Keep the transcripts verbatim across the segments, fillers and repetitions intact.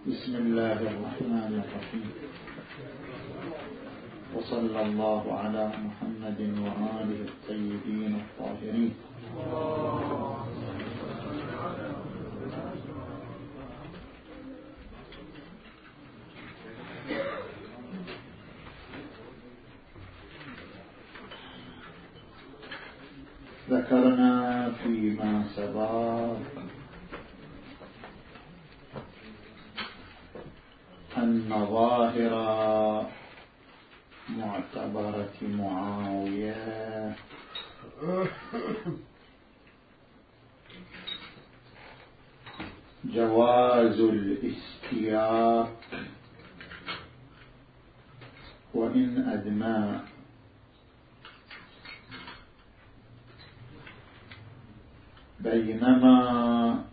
بسم الله الرحمن الرحيم، وصلى الله على محمد وآله الطيبين الطاهرين. ذكرنا فيما سبق أن ظاهر معتبرة معاوية جواز الاستياق وإن أدمى، بينما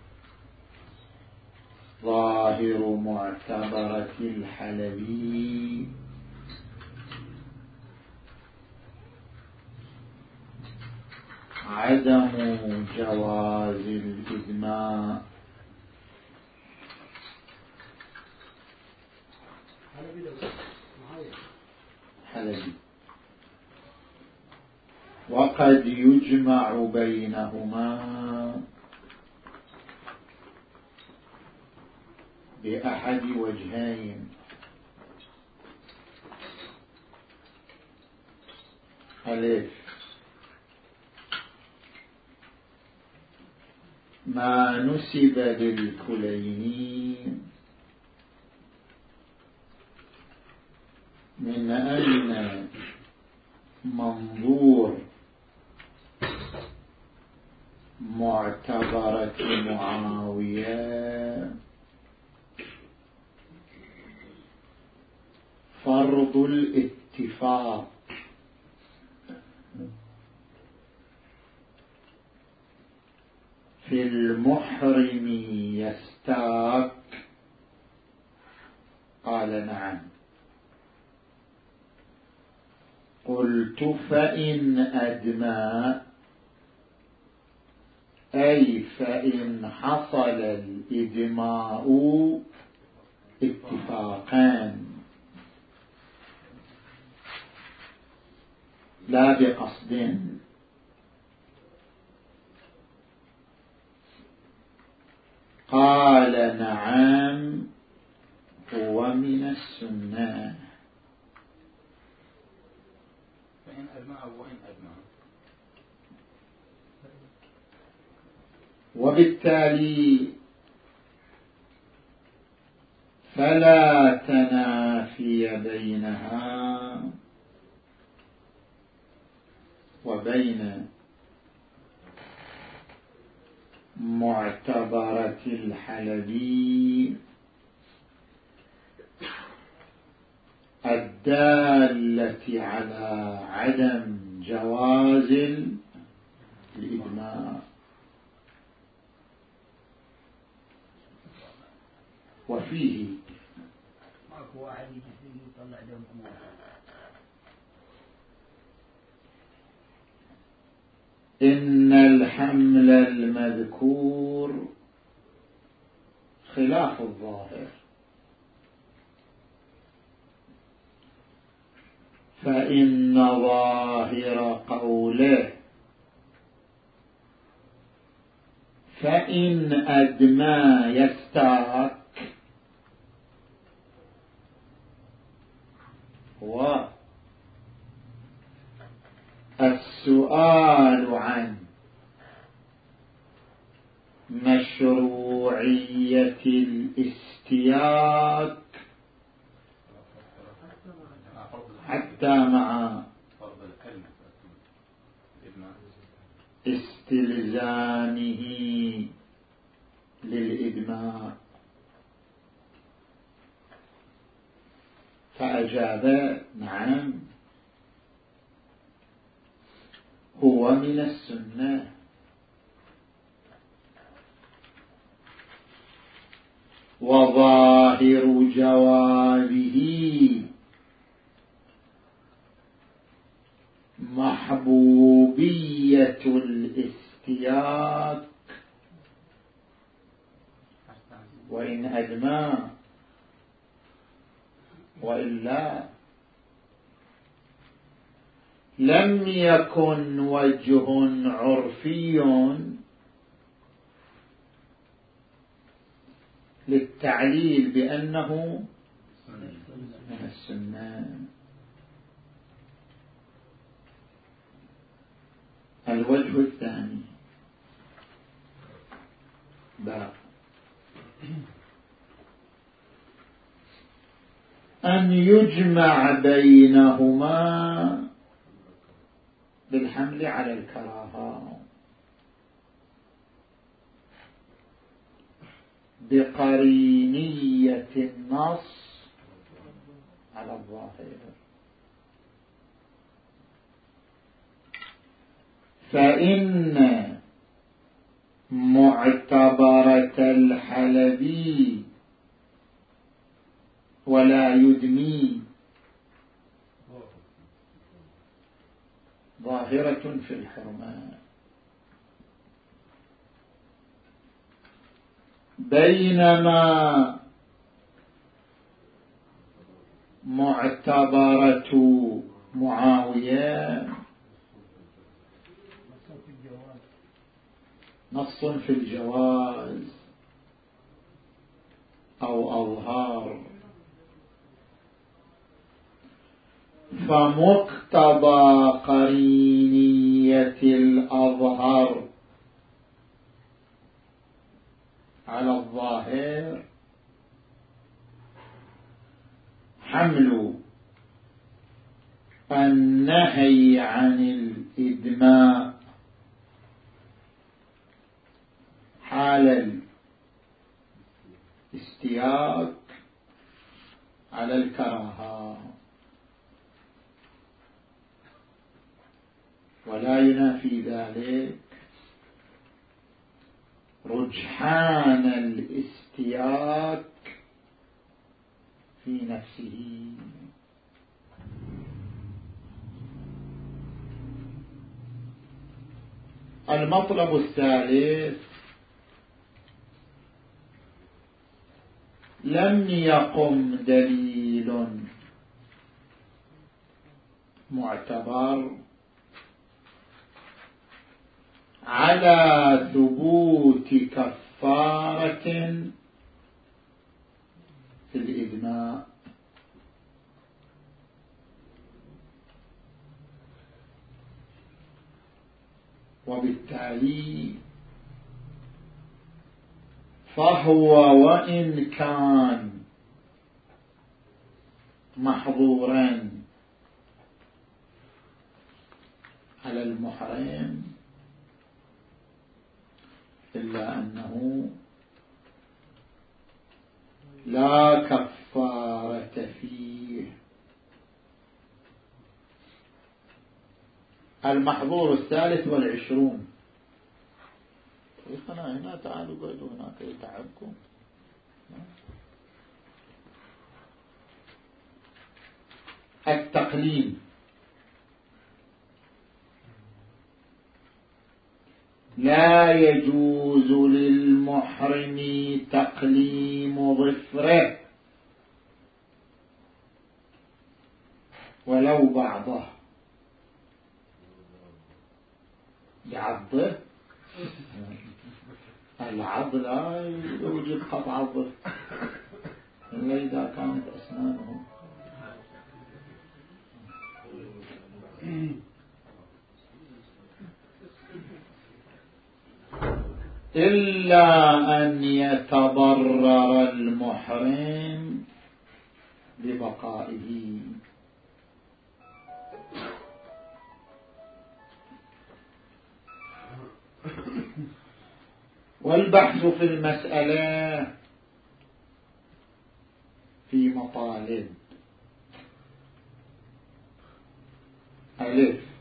ظاهر معتبرة الحلبي عدم جواز الإدماء. حلبي وقد يجمع بينهما بأحد وجهين: ألف ما نسب للكليني من أن منظور معتبرة معاوية فرض الاتفاق، في المحرم يستاك. قال نعم. قلت فإن أدمى أي فإن حصل الإدماء اتفاقا لا بقصد. قال نعم هو من السنة. فإن أدمى وإن أدمى، وبالتالي فلا تنافي بينها وبين معتبرة الحلبي الدالة على عدم جواز الإدماء. وفيه ماكو واحد يجي يطلع دم أمور. إن الحمل المذكور خلاف الظاهر، فإن ظاهر قوله فإن أدمى يستاك هو السؤال عن مشروعية الاستياك حتى مع استلزامه للإدماء. فأجاب نعم هو من السنة. وظاهر جوابه محبوبية الاستياك فإن أدمى، وإلا لم يكن وجه عرفي للتعليل بأنه من السنة. الوجه الثاني باء أن يجمع بينهما بالحمل على الكراهة بقرينية النص على الظاهر، فإن معتبرة الحلبي ولا يدمي ظاهرة في الحرمان، بينما معتبرة معاوية نص في الجواز أو أظهار، فمقتضى قرينية الأظهر على الظاهر حمل النهي عن الإدماء حال الاستياق على الكراهة، ولا ينافي ذلك رجحان الاستياق في نفسه. المطلب الثالث لم يقم دليل معتبر على ثبوت كفارة في الإدماء، وبالتالي فهو وإن كان محظورا على المحرم إلا أنه لا كفارة فيه. المحظور الثالث والعشرون، أنا هنا تعالوا قعدوا هناك يتعبكم. التقليم، لا يجوز للمحرم تقليم ظفره ولو بعضه بعضه. العض لا يوجد قطع الظفر إلا إذا كانت أسنانه إلا أن يتضرر المحرم ببقائه. والبحث في المسألة في مطالب: ألف،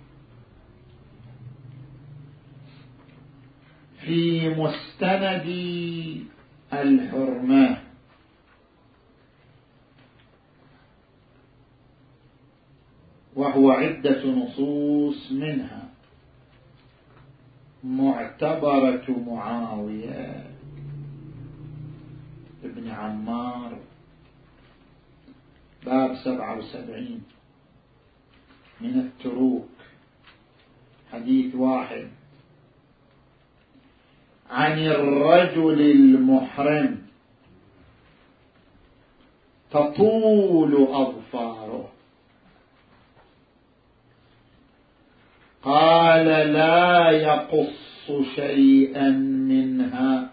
في مستند الحرمة، وهو عدة نصوص منها معتبرة معاوية ابن عمار باب سبعة وسبعين من التروك حديث واحد. عن الرجل المحرم تطول أظفاره قال لا يقص شيئا منها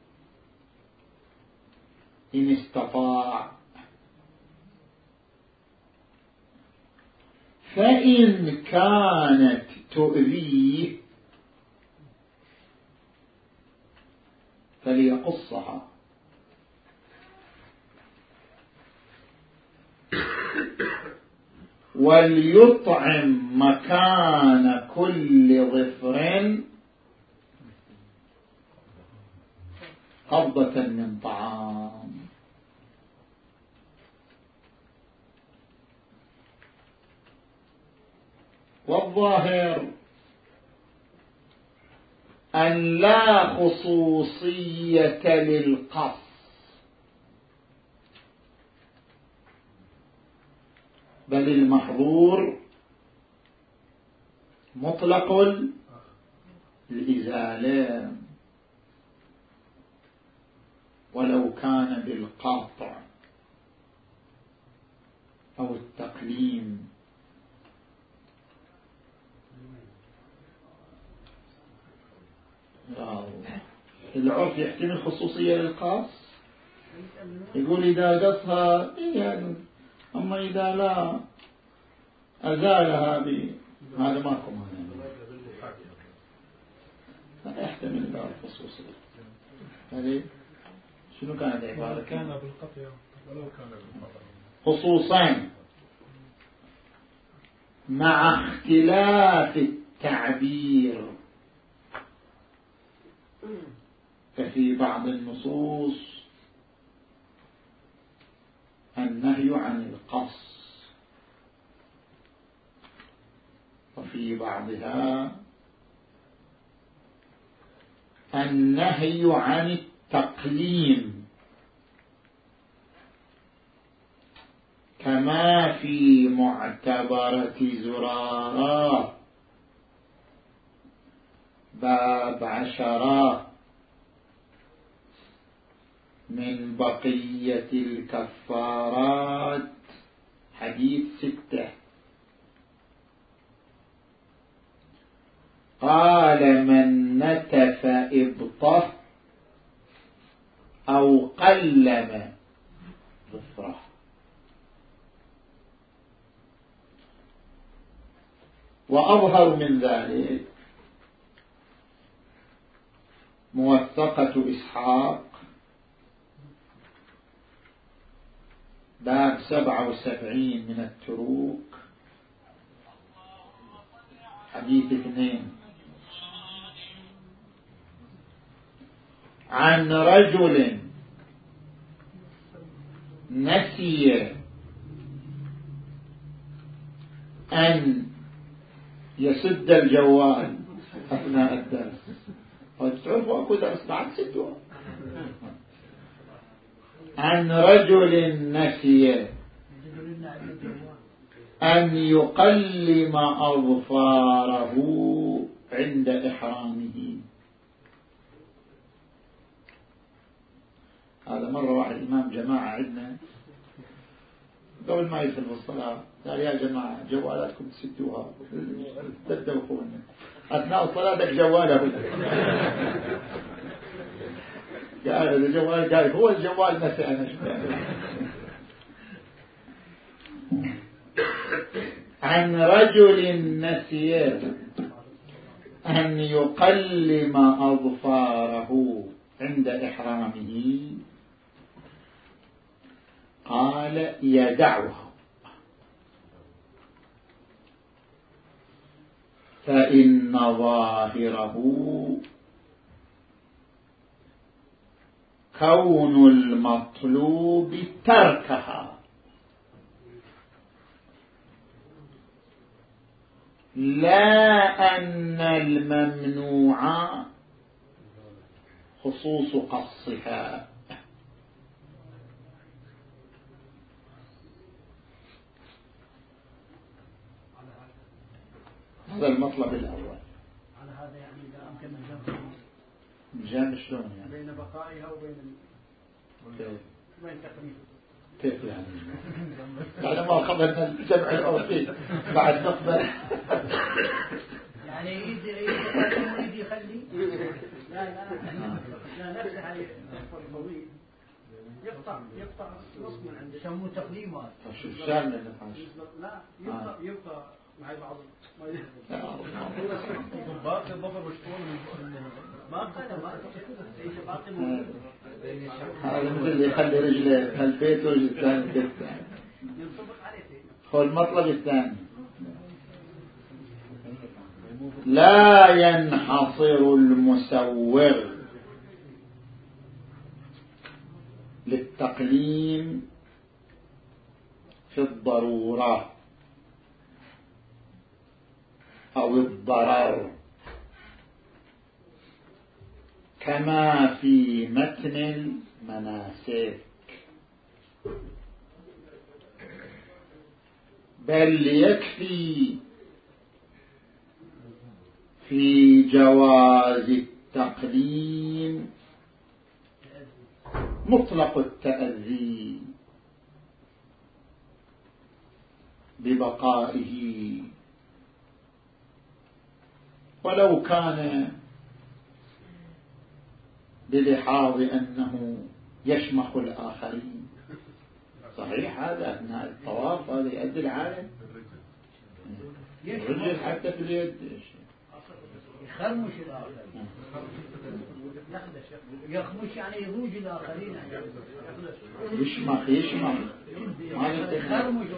إن استطاع، فإن كانت تؤذيه فليقصها، وليطعم مكان كل ظفر قبضة من طعام. والظاهر أن لا خصوصية للقص، بل المحظور مطلق الإزالة ولو كان بالقاطع أو التقليم. العرف يحتمل خصوصية للقاص، يقول إذا قصها يعني، أما إذا لا أزالها هذا ماكو مانع، لا يحتمل العرف خصوصية. هذه شنو كانت عبارة؟ كان بالقطع ولو كان بالقطع خصوصا مع اختلاف التعبير، ففي بعض النصوص النهي عن القص، وفي بعضها النهي عن التقليم، كما في معتبرة زرارة باب عشرة من بقية الكفارات حديث ستة. قال من نتف إبطه أو قلم ظفره. وأظهر من ذلك موثقة إسحاق باب سبعة وسبعين من التروك حديث اثنين. عن رجل نسي أن يسد الجوال أثناء الدرس، وتعرفوا أكو درس بعد سدوا. عن رجل نسي أن يقلم أظفاره عند إحرامه. هذا مرة واحد إمام جماعة عندنا قبل ما يدخل في الصلاة قال يا جماعة جوالاتكم تسدوها تدوخون أثناء الصلاة دك جواله. قال هذا الجوال، قال هو الجوال نسي أنا شو. عن رجل نسي أن يقلم أظفاره عند إحرامه قال يدعها، فإن ظاهره كون المطلوب تركها، لا أن الممنوع خصوص قصها. هذا المطلب الأول. على هذا يعني إذا أمكن الجمع الجمع شلون يعني؟ بين بقائها وبين كيف؟ بين تقريبا كيف يعني؟ يعني ما أخذنا الجمع العرفي بعد نقبل يعني يجي يقدم ويجي يخلي لا لا لا نفس عليه طويل يقطع يقطع نص من عنده يسموه تقديمات. شو الشامل اللي حاش؟ لا يبقى يبقى مع بعض باقي الضفر مشطول من باقي باقي هذا مثل اللي يخلي رجله هالبيت ورجل الثاني البيت الثاني. ينطبق عليه. هو المطلب الثاني لا ينحصر المسوغ للتقليم في الضرورة أو الضرر كما في متن المناسك، بل يكفي في جواز التقليم مطلق التأذي ببقائه ولو كان بلحاظ أنه يشمخ الآخرين. صحيح هذا أن الطواف هذا يؤدي العالم الرجل حتى في اليد يخرمش الآخرين يخمش يعني يروج الآخرين يشمخ يشمخ يخرمش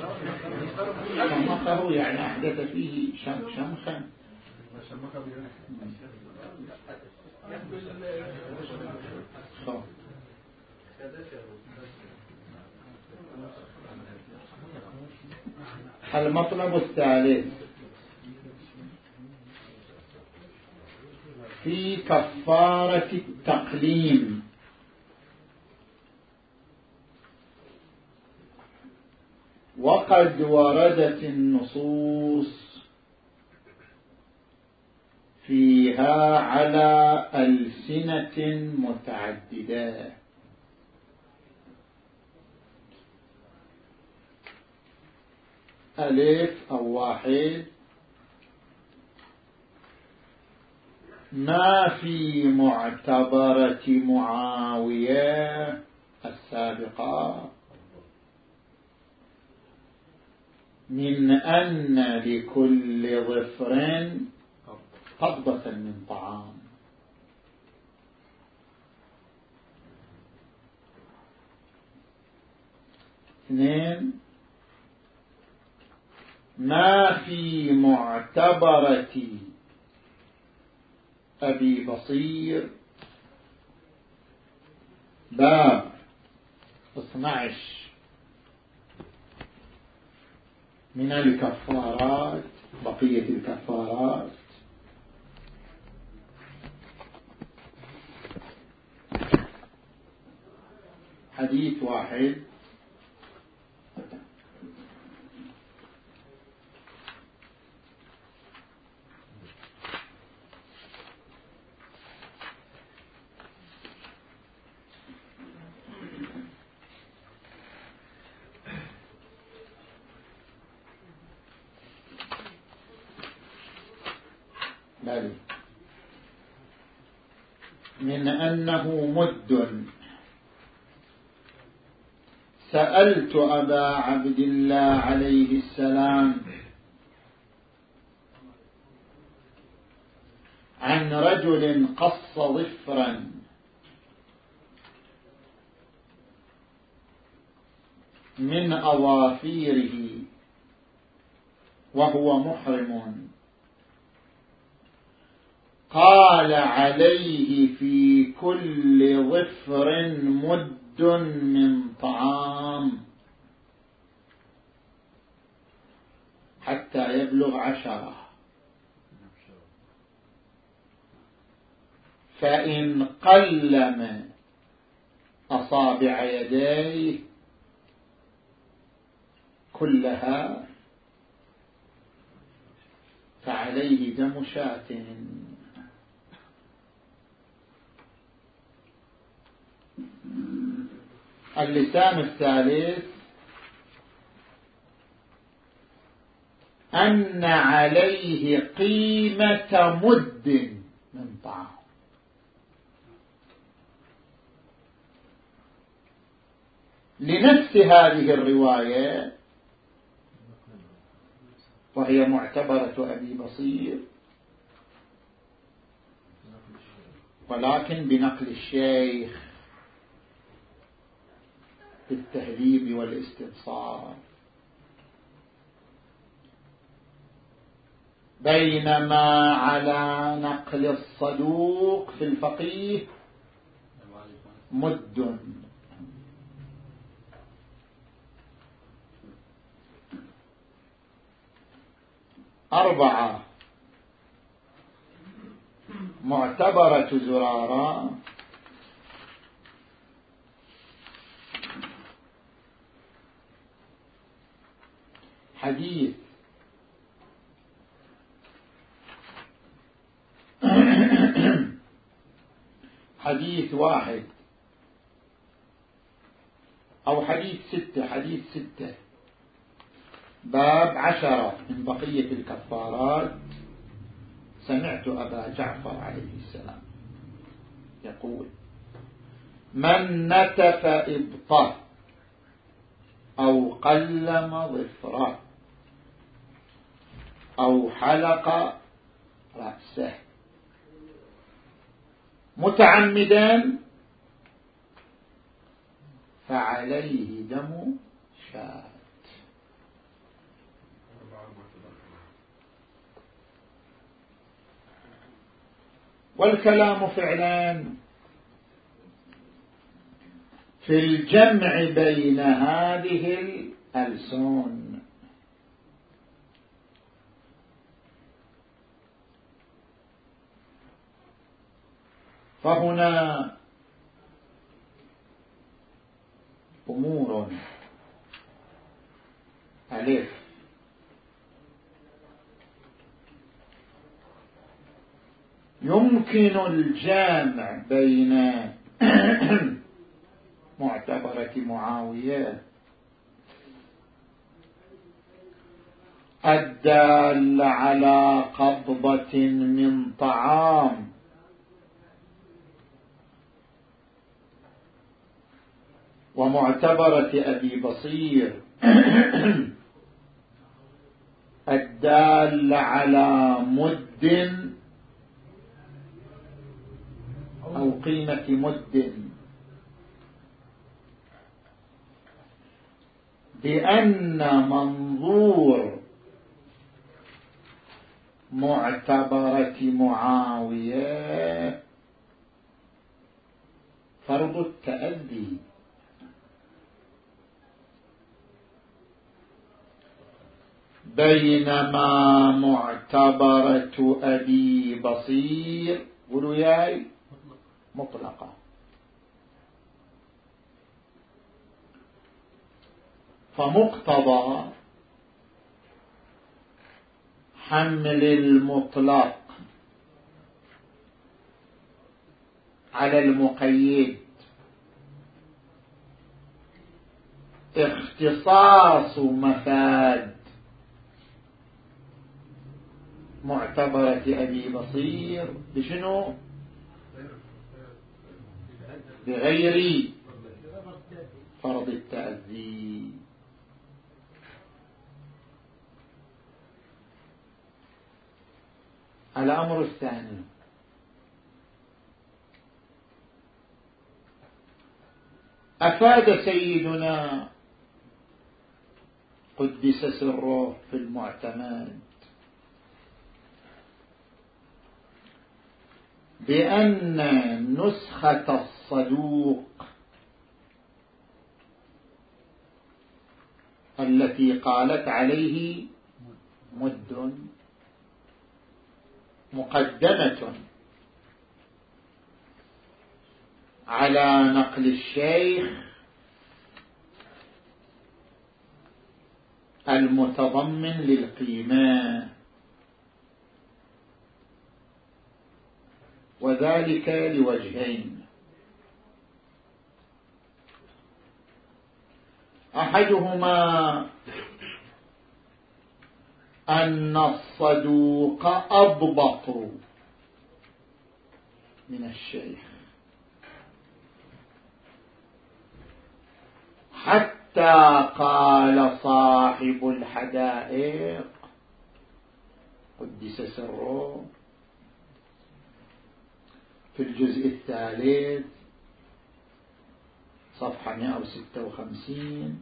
شمخه يعني أحدث فيه شم شمخا المطلب الثالث في كفارة التقليم وقد وردت النصوص فيها على ألسنة متعددة. ألف أو واحد ما في معتبرة معاوية السابقة من أن لكل ظفر قبضة من طعام. اثنين ما في معتبرة أبي بصير باب اثنعش من الكفارات بقية الكفارات حديث واحد من أنه مد. سألت أبا عبد الله عليه السلام عن رجل قص ظفرا من أظافيره وهو محرم، قال عليه في كل ظفر مد من طعام حتى يبلغ عشرة، فإن قلم أصابع يديه فعليه دم شاة. اللسان الثالث أن عليه قيمة مد من طعام. لنفس هذه الرواية وهي معتبرة أبي بصير ولكن بنقل الشيخ بالتهذيب والاستبصار، بينما على نقل الصدوق في الفقيه مد. أربعة معتبرة زرارة حديث حديث واحد أو حديث ستة، حديث ستة باب عشرة من بقية الكفارات. سمعت أبا جعفر عليه السلام يقول: من نتف إبطه أو قلم ظفره أو حلق رأسه متعمدا فعليه دم شاة. والكلام فعلا في الجمع بين هذه الألسن. فهنا أمور: ألف، يمكن الجامع بين معتبرة معاوية الدال على قبضة من طعام ومعتبرة أبي بصير الدال على مد أو قيمة مد، بأن منظور معتبرة معاوية فرض التأذي، بينما معتبرة أبي بصير قولوا ياي مطلقة. فمقتضى حمل المطلق على المقيد اختصاص مفاد معتبرة أبي بصير بشنو؟ بغير فرض التأذي. الأمر الثاني: أفاد سيدنا قدس سره في المعتمد بأن نسخة الصدوق التي قالت عليه مد مقدمة على نقل الشيخ المتضمن للقيمة، وذلك لوجهين: أحدهما أن الصدوق أضبط من الشيخ، حتى قال صاحب الحدائق قدس سره في الجزء الثالث صفحة مئة وستة وخمسين: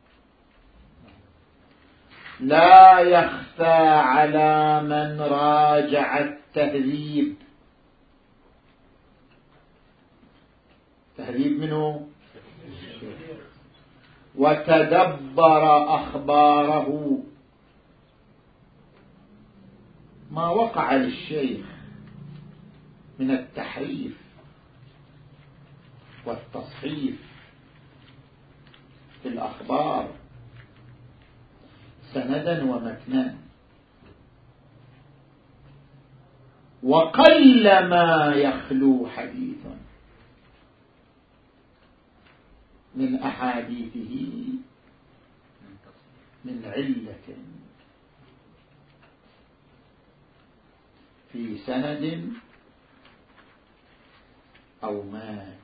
لا يخفى على من راجع التهذيب. تهذيب منه وتدبر أخباره ما وقع للشيخ من التحريف والتصحيف في الأخبار سندا ومتنا، وقل ما يخلو حديث من أحاديثه من علة في سند أو مات.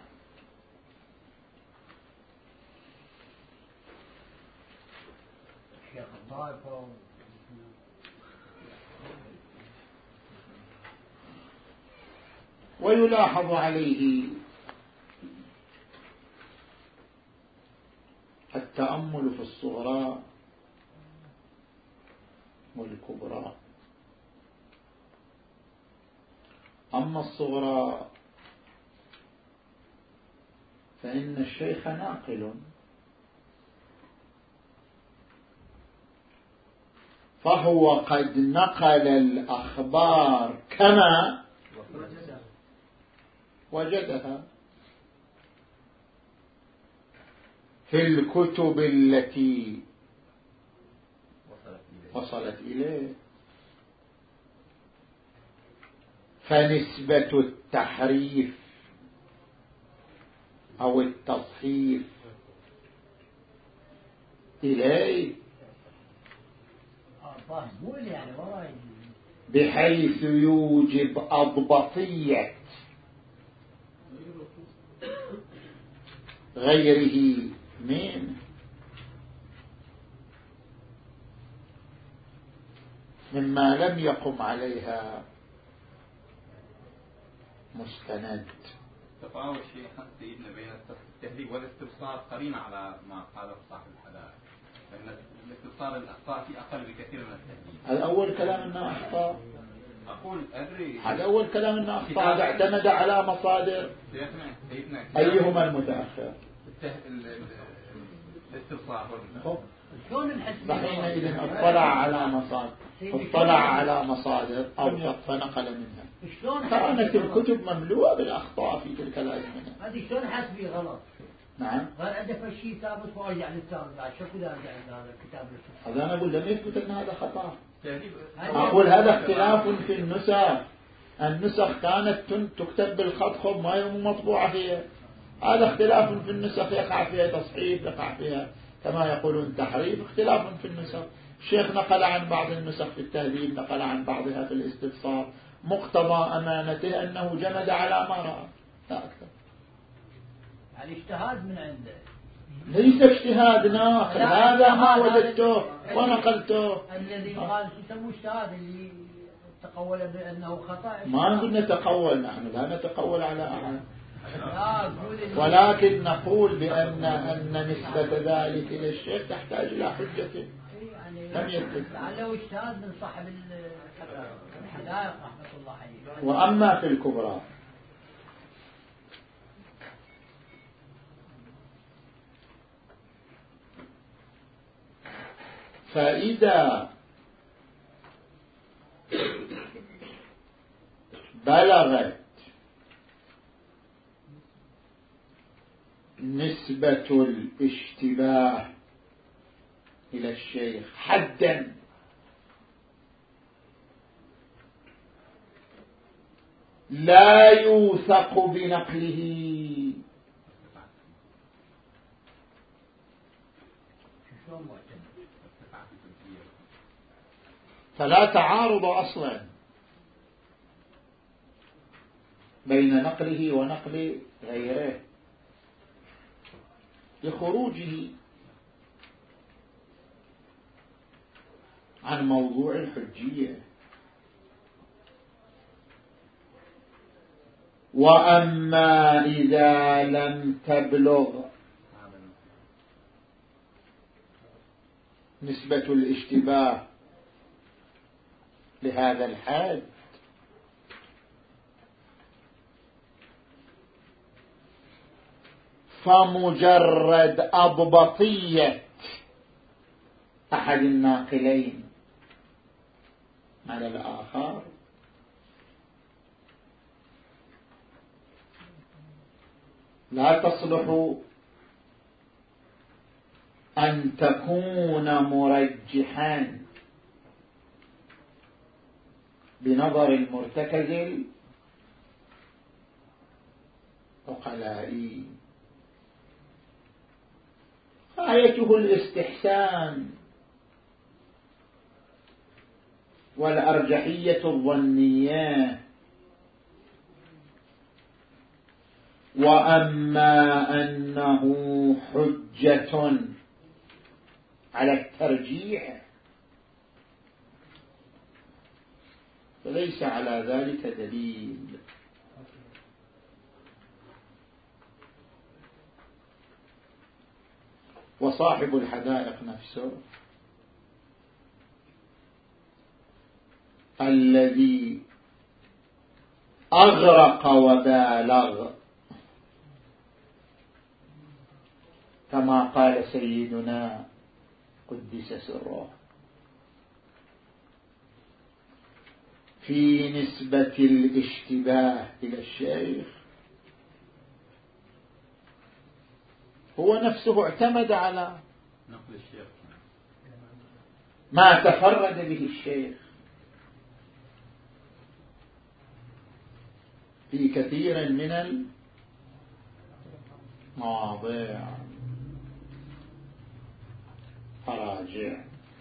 ويلاحظ عليه التأمل في الصغرى والكبرى. أما الصغرى فإن الشيخ ناقل، فهو قد نقل الأخبار كما وجدها في الكتب التي وصلت إليه، فنسبة التحريف أو التصحيف إليه بحيث يوجب أضبطية غيره منه، مما لم يقم عليها مستند. تفاوت شيخ سيدنا بين التهذيب والاستبصار قرينة على ما قاله صاحب الحدائق، لأن الاستبصار الأخطاء فيه أقل بكثير من التهذيب. الأول كلام أنه أخطاء، أقول أدري هذا أول كلام أنه أخطاء اعتمد على مصادر. سيدنا سيدنا أيهما المتأخر؟ الاستبصار فحينئذ اطلع على مصادر اطلع على مصادر أوثق فنقل منها. كانت الكتب مملوءة بالأخطاء في تلك الأزمنة. هذه شلون حسبي غلط؟ نعم. غير عنده شيء ثابت وارجع للثاني بعد شو كذا ارجع لهذا الكتاب. هذا أنا أقول لم يثبت أن هذا خطأ. أقول هذا اختلاف في النسخ. النسخ كانت تكتب بالخط خب ما يوم مطبوعة فيها. هذا اختلاف في النسخ يقع فيها تصحيف، يقع فيها كما يقولون تحريف، اختلاف في النسخ. الشيخ نقل عن بعض النسخ في التهذيب، نقل عن بعضها في الاستبصار. مقتضى أمانته أنه جمد على ما رأى لا أكثر. يعني اجتهاد من عنده، ليس اجتهاد ناقل، هذا ما وجدته ونقلته. الذي قال يسموه اجتهاد اللي تقول بأنه خطأ. ما نقول نتقول، نحن لا نتقول على أحد، ولكن نقول بأن أن نسبة ذلك إلى الشيخ تحتاج إلى حجة لم يثبت. لعله اجتهاد من صاحب الحدائق رحمة الله عليه. وأما في الكبرى فإذا بلغت نسبة الاشتباه إلى الشيخ حدا لا يوثق بنقله. فلا تعارض أصلا بين نقله ونقل غيره لخروجه عن موضوع الحجية. وأما إذا لم تبلغ نسبة الاشتباه لهذا الحد فمجرد أضبطية أحد الناقلين على الآخر لا تصلح أن تكون مرجحا بنظر المرتكز العقلائي. غايته الاستحسان والأرجحية الظنية. وأما أنه حجة على الترجيح فليس على ذلك دليل. وصاحب الحدائق نفسه الذي أغرق وبالغ كما قال سيدنا قدس سره في نسبة الاشتباه إلى الشيخ، هو نفسه اعتمد على نقل الشيخ ما تفرد به الشيخ في كثير من المواضيع. فراجع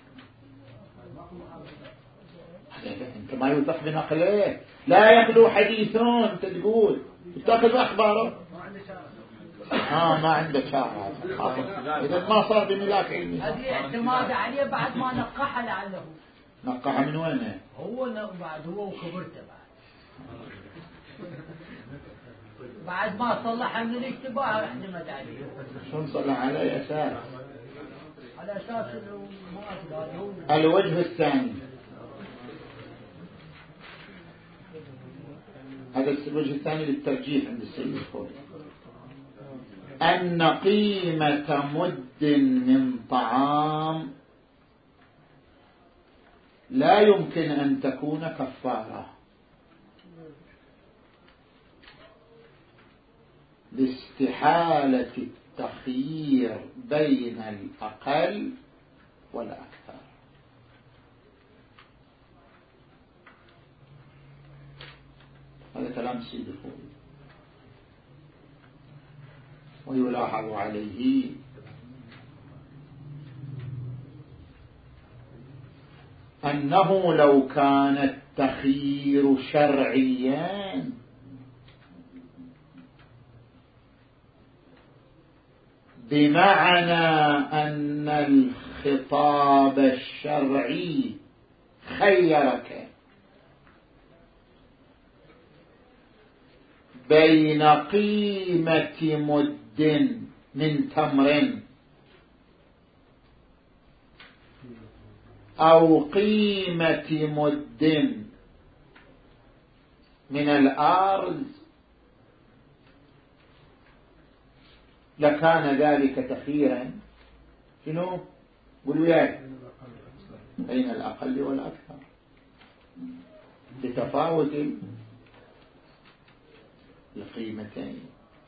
انت ما يوثق بنقله، لا يخلو حديثون. انت تقول تاخذ اخباره اه ما عنده شارع اذا ما صار بملاك علمي. هذه اعتماد عليه بعد ما نقحها لعله. نقحها من وين؟ هو بعد هو وكبرته بعد بعد ما صلح من الاشتباه اعتمد عليه. شلون صلح عليه اساس؟ على اساس انه ما الوجه الثاني. هذا الوجه الثاني للترجيح عند السيد الخوي أن قيمة مد من طعام لا يمكن أن تكون كفارة لاستحالة التخيير بين الأقل والأكثر. هذا كلام السيد الخوي. ويلاحظ عليه أنه لو كان التخيير شرعيا بمعنى أن الخطاب الشرعي خيرك بين قيمة مد من تمر أو قيمة مد من الأرز لكان ذلك تخييرا شنو؟ قل وياي بين الأقل والأكثر بتفاوت القيمتين.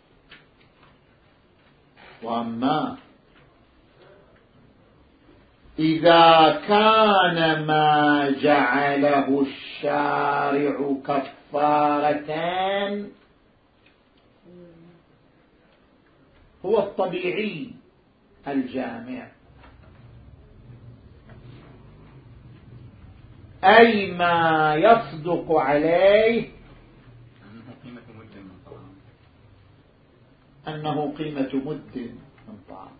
وأما إذا كان ما جعله الشارع كفارة كفارتان هو الطبيعي الجامع، أي ما يصدق عليه أنه قيمة مد من طعام،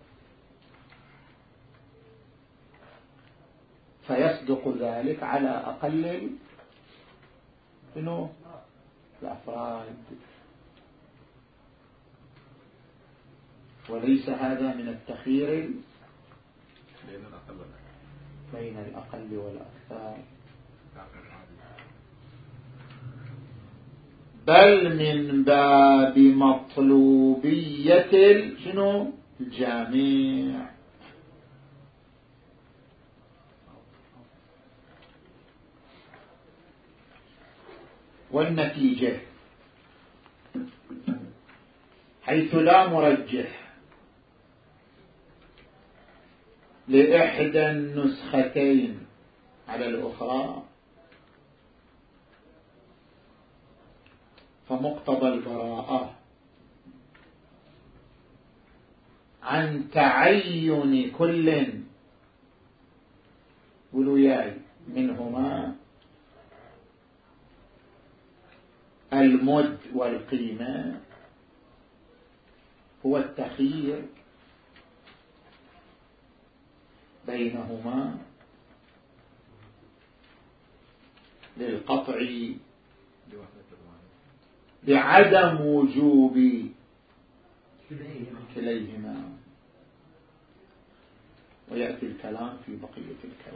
فيصدق ذلك على أقل الأفراد، وليس هذا من التخيير بين الأقل والأكثر، بل من باب مطلوبية شنو الجامع. والنتيجة حيث لا مرجح لإحدى النسختين على الأخرى، فمقتضى البراءة عن تعين كل ولياي منهما المد والقيمة هو التخيير بينهما للقطع بعدم وجوب كليهما، ويأتي الكلام في بقية الكلام.